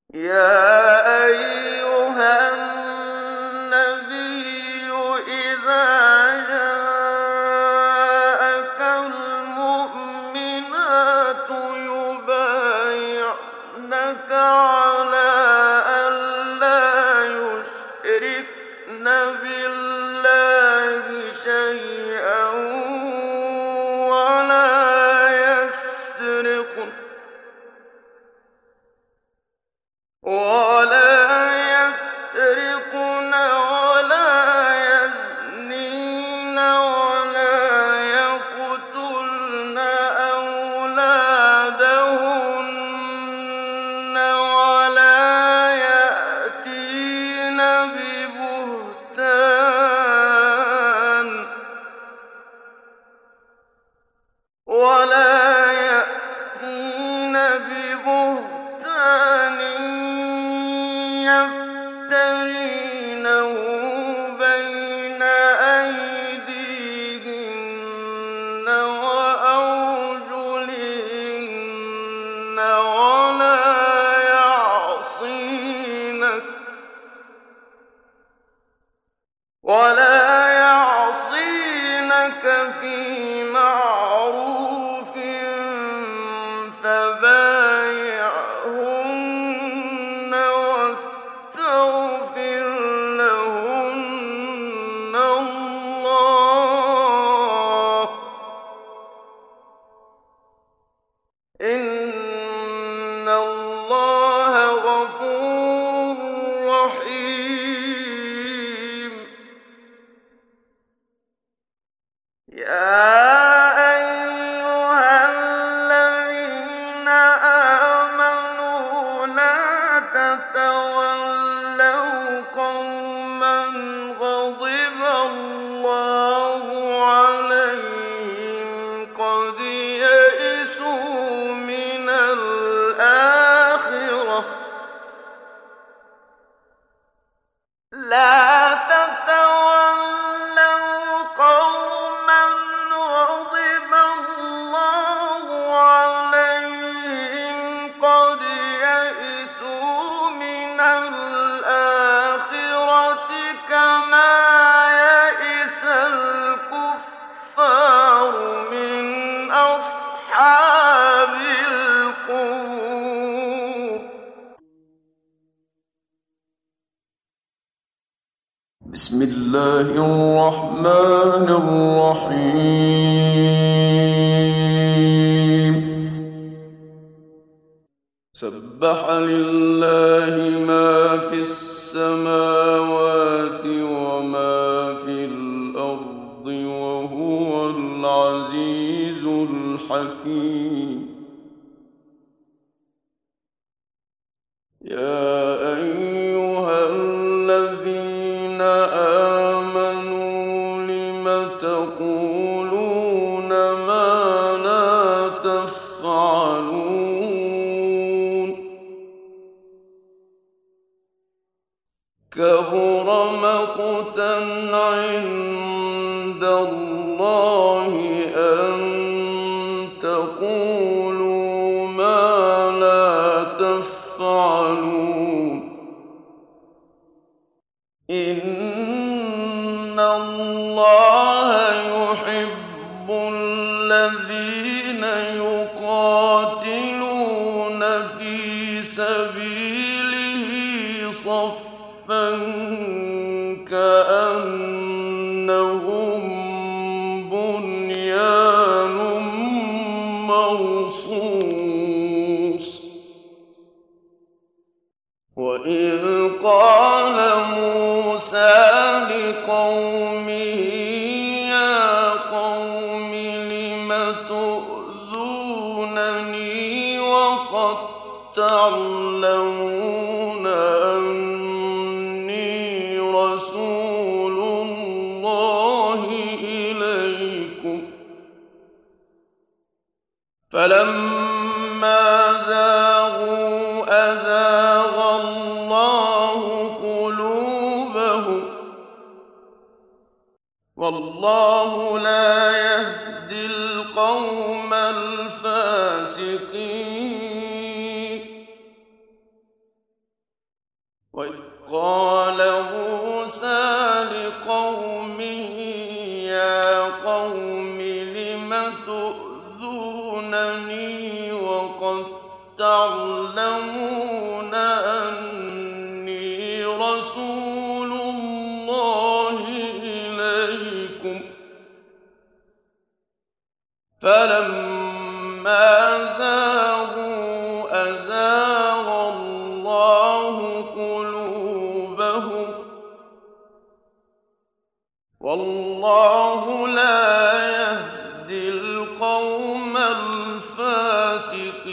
يا أيها النبي إذا جاءك المؤمنات يبايعنك على أن لا يشركن بالله شيئا ولا يسرقن ولا يزنين ولا يقتلن أولادهن ولا يأتين ببهتان يفترينه بين أيديهن وأرجلهن ولا يعصينك في معروف فبايعهن واستغفر لهن الله إن الله غفور رحيم. يا أيها الذين آمنوا لا تتولوا قوما غضب الله عليهم قد يئسوا من الآخرة لا تتولوا قوما غضب الله عليهم قد يئسوا من الآخرة كما يئس الكفار من أصحاب القبور. بسم الله الرحمن الرحيم. سبح لله ما في السماوات وما في الأرض وهو العزيز الحكيم. يا أيها الذين آمنوا لم تقولون ما لا تفعلون كبر مقتا عند الله أن تقولوا ما لا تفعلون إن الله يحب الذين يقاتلون في سبيله صفا كأنهم بنيان مرصوص. وإذ قال موسى لقومه يا قوم لم تؤذونني وقد تعلمون أني رسول الله إليكم فلما زاغوا أزاغ الله قلوبهم والله لا يهدي القوم الفاسقين. وإذ قال موسى لقومه يا قوم لم تؤذونني وقد تعلمون أني رسول الله إليكم فلما زاغوا أزاغ الله قلوبهم والله لا يهدي القوم الفاسقين